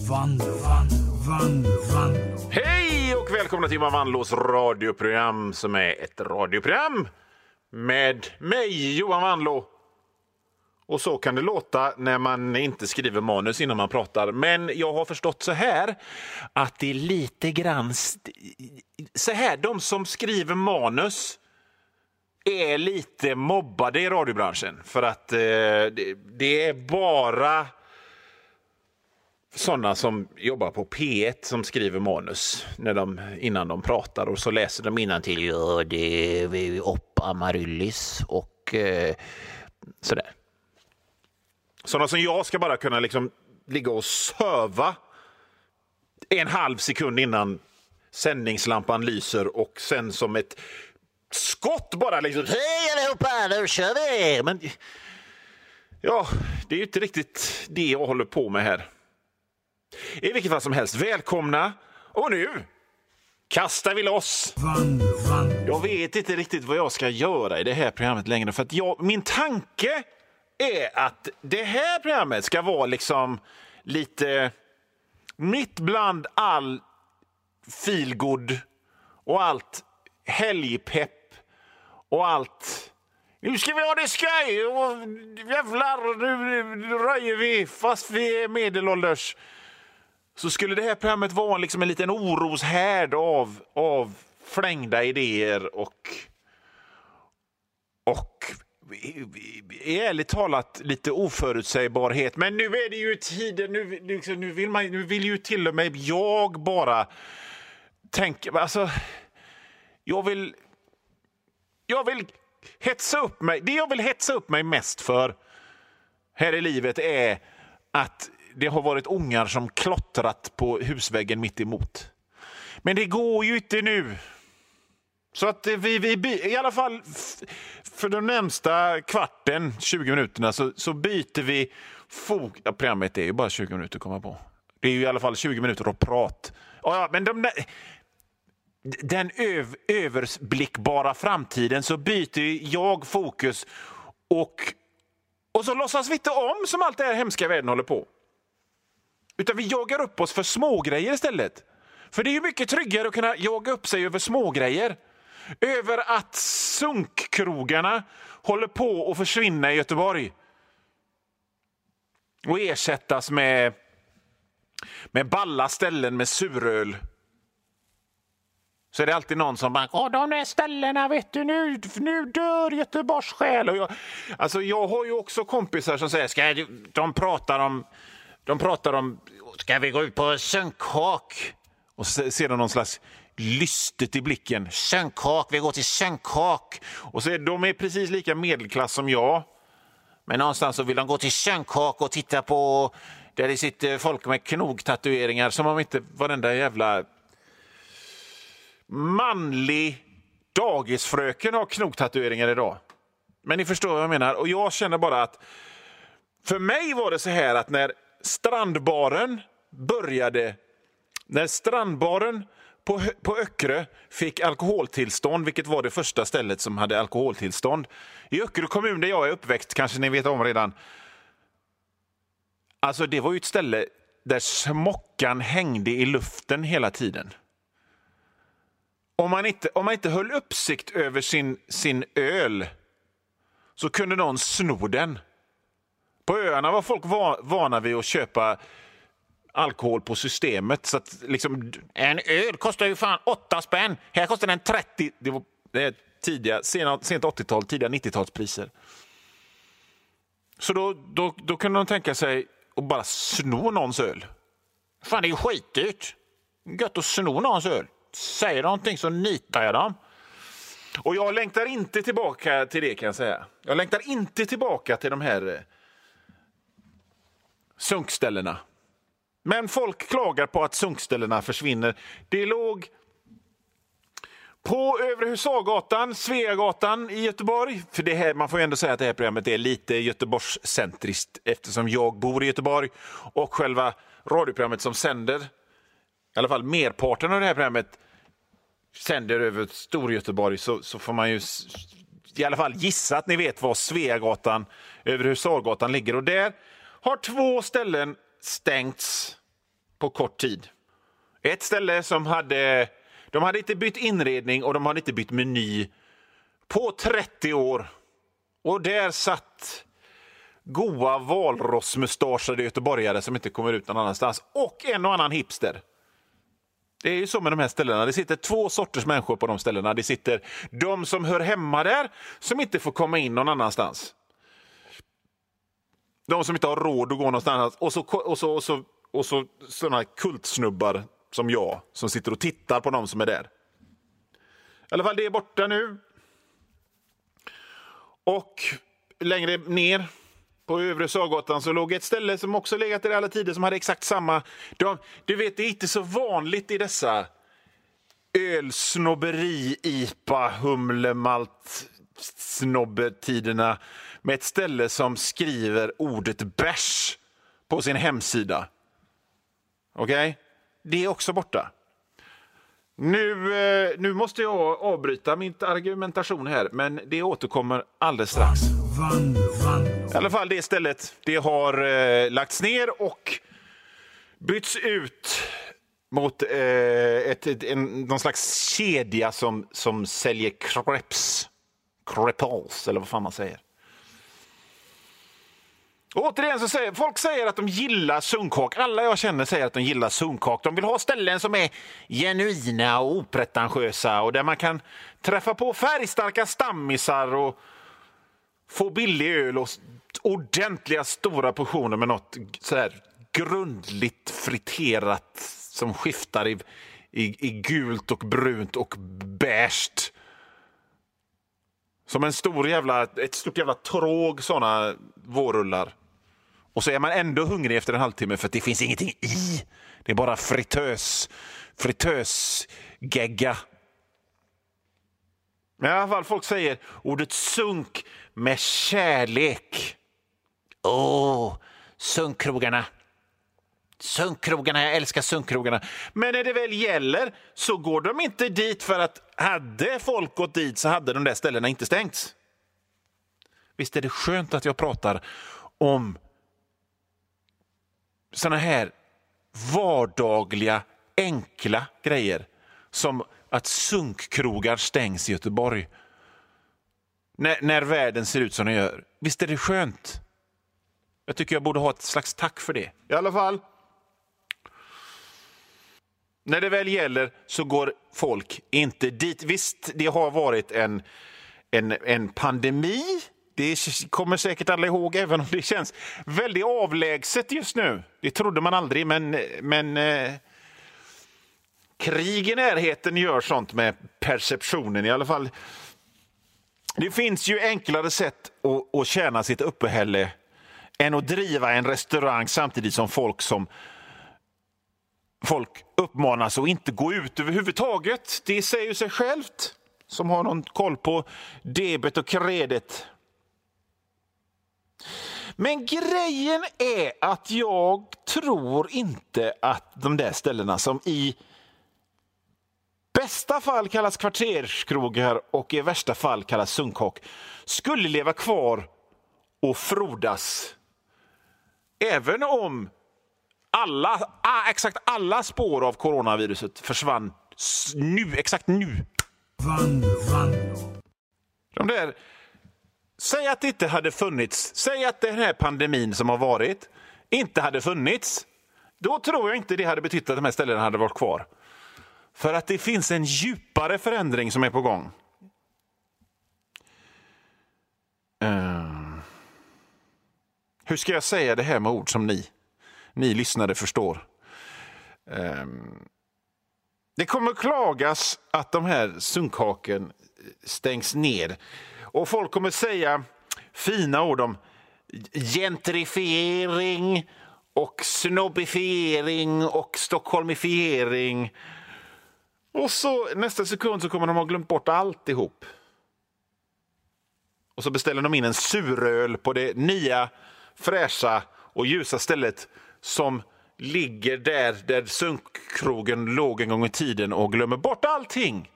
Vanlo. Hej och välkomna till Johan Vanlos radioprogram som är ett radioprogram med mig, Johan Vanlo. Och så kan det låta när man inte skriver manus innan man pratar. Men jag har förstått så här att det är lite grann så här, de som skriver manus är lite mobbade i radiobranschen. För att det är bara sådana som jobbar på P1 som skriver manus innan de pratar. Och så läser de innantill. Ja, det är upp Amaryllis och sådär. Sådana som jag ska bara kunna liksom ligga och söva en halv sekund innan sändningslampan lyser och sen som ett skott bara liksom hej allihopa, nu kör vi! Men ja, det är ju inte riktigt det jag håller på med här. I vilket fall som helst, välkomna och nu kastar vi loss. Jag vet inte riktigt vad jag ska göra i det här programmet längre för att min tanke är att det här programmet ska vara liksom lite mitt bland all feelgood och allt helgpepp och allt. Nu ska vi ha det skoj och jävlar, nu röjer vi fast vi är medelålders. Så skulle det här programmet vara liksom en liten oroshärd av flängda idéer och ärligt talat lite oförutsägbarhet. Men nu är det ju tiden, nu vill ju till och med jag bara tänka, alltså jag vill hetsa upp mig. Det jag vill hetsa upp mig mest för här i livet är att det har varit ungar som klottrat på husväggen mitt emot. Men det går ju inte nu. Så att vi i alla fall för de närmsta kvarten, 20 minuterna så byter vi programmet är ju bara 20 minuter att komma på. Det är ju i alla fall 20 minuter att prata. Ja, men den överblickbara framtiden så byter jag fokus och så låtsas vi inte om som allt det här hemska världen håller på. Utan vi jagar upp oss för smågrejer istället. För det är ju mycket tryggare att kunna jaga upp sig över smågrejer. Över att sunkkrogarna håller på att försvinna i Göteborg. Och ersättas med balla ställen med suröl. Så är det alltid någon som bara, de där ställena vet du, nu dör Göteborgs själ. Och jag har ju också kompisar som säger, de pratar om, ska vi gå ut på sunkhak? Och så ser de någon slags lystet i blicken. Sunkhak, vi går till sunkhak. Och så är de precis lika medelklass som jag. Men någonstans så vill de gå till sunkhak och titta på där det sitter folk med knogtatueringar som om inte varenda jävla manlig dagisfröken har knogtatueringar idag. Men ni förstår vad jag menar. Och jag känner bara att för mig var det så här att när strandbaren på Öckerö fick alkoholtillstånd, vilket var det första stället som hade alkoholtillstånd. I Öckerö kommun där jag är uppväxt, kanske ni vet om redan. Alltså det var ju ett ställe där smockan hängde i luften hela tiden. Om man inte höll uppsikt över sin öl så kunde någon sno den. På öarna var folk vana vid att köpa alkohol på systemet. Så att liksom, en öl kostar ju fan 8 spänn. Här kostar den 30. Det är sent 80-tal, tidiga 90-talspriser. Så då kunde de tänka sig att bara sno någons öl. Fan, det är ju skitdyrt. Gött att sno någons öl. Säger någonting så nitar jag dem. Och jag längtar inte tillbaka till det, kan jag säga. Jag längtar inte tillbaka till de här sunkställena. Men folk klagar på att sunkställena försvinner. Det låg på Övre Husagatan, Sveagatan i Göteborg. För det här, man får ju ändå säga att det här programmet är lite Göteborgscentriskt eftersom jag bor i Göteborg och själva radioprogrammet som sänder, i alla fall merparten av det här programmet, sänder över Storgöteborg, så får man ju i alla fall gissa att ni vet var Sveagatan, Över Husagatan ligger. Och där har 2 ställen stängts på kort tid. Ett ställe som de hade inte bytt inredning och de hade inte bytt meny på 30 år. Och där satt goa valrossmustaschade göteborgare som inte kommer ut någon annanstans. Och en och annan hipster. Det är ju så med de här ställena. Det sitter 2 sorters människor på de ställena. Det sitter de som hör hemma där som inte får komma in någon annanstans. De som inte har råd att gå någonstans. Och så sådana kultsnubbar som jag som sitter och tittar på de som är där. I alla fall det är borta nu. Och längre ner på övre Sörgatan så låg ett ställe som också legat i alla tider som hade exakt samma. Du vet, det är inte så vanligt i dessa ölsnobberi, IPA, humlemalt snobbetiderna med ett ställe som skriver ordet bärs på sin hemsida. Okej? Det är också borta. Nu måste jag avbryta min argumentation här, men det återkommer alldeles strax. I alla fall det stället, det har lagts ner och bytts ut mot någon slags kedja som säljer crepes, eller vad fan man säger. Och återigen så säger folk att de gillar sunkak. Alla jag känner säger att de gillar sunkak. De vill ha ställen som är genuina och opretentiösa och där man kan träffa på färgstarka stammisar och få billig öl och ordentliga stora portioner med något så här grundligt friterat som skiftar i gult och brunt och beige. Som ett stort jävla tråg såna vårrullar. Och så är man ändå hungrig efter en halvtimme för att det finns ingenting i. Det är bara fritösgegga. Men i alla fall folk säger ordet sunk med kärlek. Sunkkrogarna. Sunkkrogarna, jag älskar sunkkrogarna. Men när det väl gäller så går de inte dit för att hade folk gått dit så hade de där ställena inte stängts. Visst är det skönt att jag pratar om såna här vardagliga, enkla grejer som att sunkkrogar stängs i Göteborg när världen ser ut som den gör. Visst är det skönt? Jag tycker jag borde ha ett slags tack för det. I alla fall, när det väl gäller så går folk inte dit. Visst, det har varit en pandemi. Det kommer säkert alla ihåg, även om det känns väldigt avlägset just nu. Det trodde man aldrig, men krig i närheten gör sånt med perceptionen i alla fall. Det finns ju enklare sätt att tjäna sitt uppehälle än att driva en restaurang samtidigt som folk uppmanas att inte gå ut överhuvudtaget. Det säger sig självt som har någon koll på debet och kredit. Men grejen är att jag tror inte att de där ställena som i bästa fall kallas kvarterskrogar och i värsta fall kallas sunkhak skulle leva kvar och frodas. Även om exakt alla spår av coronaviruset försvann exakt nu. De där, säg att det inte hade funnits, säg att den här pandemin som har varit inte hade funnits, då tror jag inte det hade betytt att de här ställena hade varit kvar. För att det finns en djupare förändring som är på gång. Hur ska jag säga det här med ord som ni lyssnare förstår? Det kommer klagas att de här sunkhaken stängs ner. Och folk kommer säga fina ord om gentrifiering och snobbifiering och stockholmifiering. Och så nästa sekund så kommer de ha glömt bort alltihop. Och så beställer de in en suröl på det nya, fräscha och ljusa stället som ligger där sunkkrogen låg en gång i tiden och glömmer bort allting.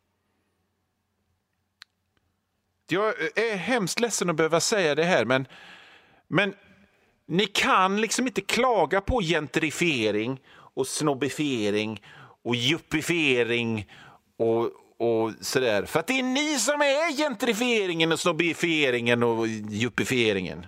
Jag är hemskt ledsen att behöva säga det här, men ni kan liksom inte klaga på gentrifiering och snobbifiering och juppifiering och sådär. För att det är ni som är gentrifieringen och snobbifieringen och juppifieringen.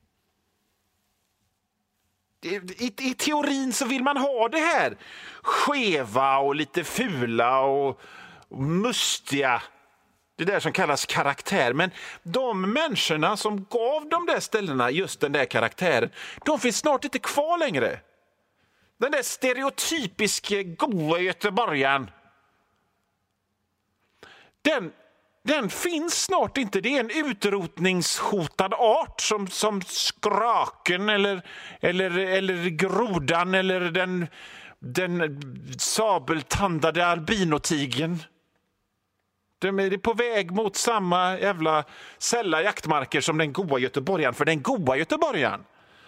I teorin så vill man ha det här skeva och lite fula och mustiga. Det där som kallas karaktär. Men de människorna som gav de där ställena just den där karaktären, de finns snart inte kvar längre. Den där stereotypiska goa göteborgaren. Den finns snart inte. Det är en utrotningshotad art som skraken eller grodan eller den sabeltandade albinotigen. De är på väg mot samma jävla sälla jaktmarker som den goa göteborgaren. För den goa göteborgaren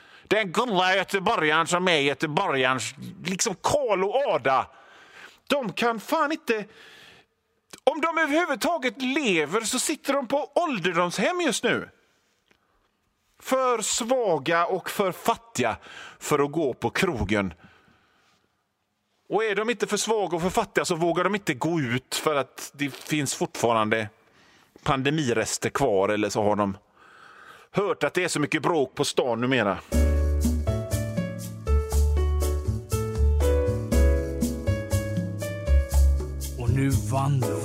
som är göteborgarens liksom kol och ada, de kan fan inte... Om de överhuvudtaget lever så sitter de på ålderdomshem just nu. För svaga och för fattiga för att gå på krogen. Och är de inte för svaga och för fattiga så vågar de inte gå ut för att det finns fortfarande pandemirester kvar. Eller så har de hört att det är så mycket bråk på stan numera. Och nu Vanlo.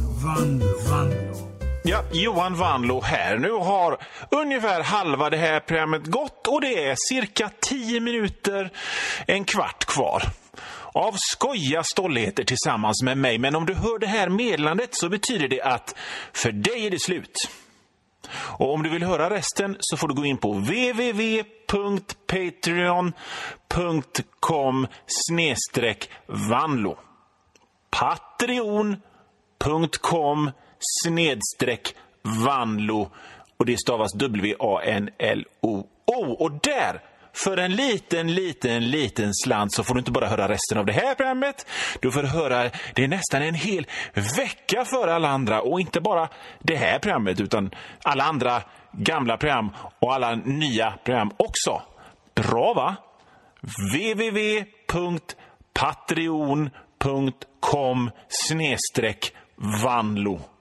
Ja, Johan Vanlo här. Nu har ungefär halva det här programmet gått och det är cirka 10 minuter, en kvart kvar av skoja stolligheter tillsammans med mig. Men om du hör det här meddelandet så betyder det att för dig är det slut. Och om du vill höra resten så får du gå in på www.patreon.com/Vanlo. patreon.com/Vanlo och det stavas WANLO. Och där, för en liten slant så får du inte bara höra resten av det här programmet. Du får höra det är nästan en hel vecka för alla andra. Och inte bara det här programmet utan alla andra gamla program och alla nya program också. Bra va? www.patreon.com/Vanlo